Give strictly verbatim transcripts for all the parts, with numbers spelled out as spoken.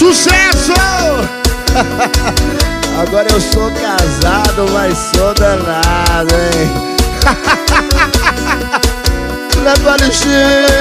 Sucesso! Agora eu sou casado, mas sou danado, hein? Levo L X.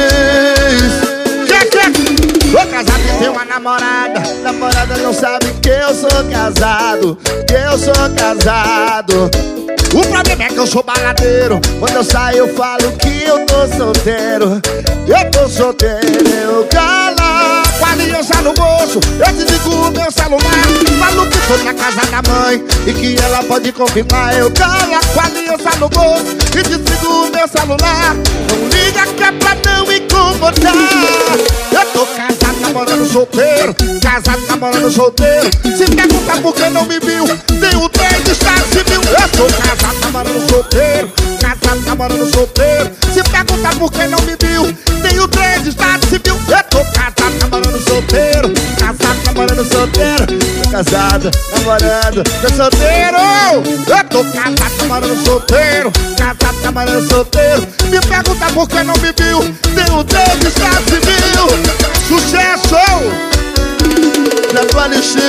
Que que? Sou casado e tenho uma namorada. Namorada não sabe que eu sou casado, que eu sou casado. O problema é que eu sou baladeiro. Quando eu saio eu falo que eu tô solteiro. Eu tô solteiro, eu calo com a aliança no bolso. Eu desligo o meu celular, falo que tô na casa da mãe e que ela pode confirmar. Eu calo com a aliança no bolso e desligo o meu celular. Não liga que é pra não incomodar. Eu tô casado, namorando solteiro. Casado, namorando solteiro. Se perguntar por que não me viu, tenho três de estado civil. Eu tô casado, namorando solteiro. Casado, namorando solteiro. Se perguntar por que não me viu, tenho três de estado civil. Eu tô casado, namorando solteiro. Casado, namorando solteiro. Tô casado, namorando, tô solteiro. Eu tô casado, namorando solteiro. Casado, namorando solteiro. Me pergunta por que não me viu, tenho três de estado civil. Sucesso! Levo L X.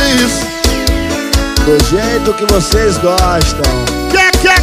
Do jeito que vocês gostam. Que que?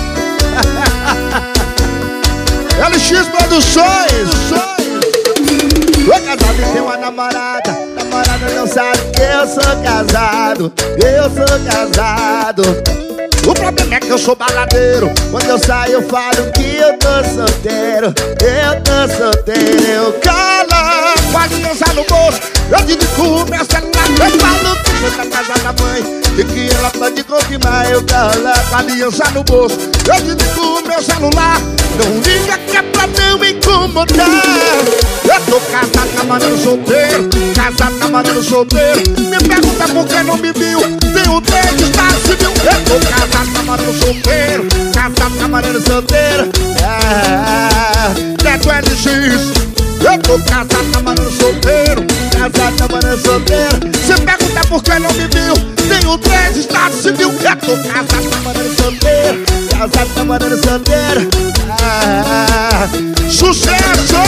L X Produções. Tô casado e tenho uma namorada. Namorada não sabe que eu sou casado. Eu sou casado. O problema é que eu sou baladeiro. Quando eu saio eu falo que eu tô solteiro. Eu tô solteiro, eu calo com a aliança no bolso. Eu dedico o meu celular. Eu falo que tô na casa da mãe e que ela pode confirmar. Eu calo com a aliança no bolso. Eu dedico o meu celular. Não liga que é pra não incomodar. Eu tô casado, namorando solteiro. Casado, namorando solteiro. Me pergunta por que não me viu, tenho três de estado civil. Eu tô casado, namorando solteiro. Casado, namorando solteiro. Ah, Neto L X. Eu tô casado, namorando solteiro. Casado, namorando solteiro. Se pergunta por que não me viu, tenho três de estado civil. Eu tô casado, namorando solteiro. Casado, namorando solteiro. Ah, sucesso!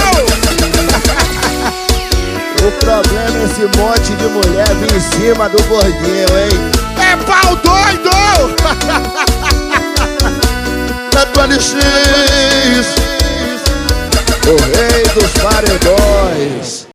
O problema é esse monte de mulher vir em cima do gordinho, hein? É pau doido! Neto L X, o rei dos paredões.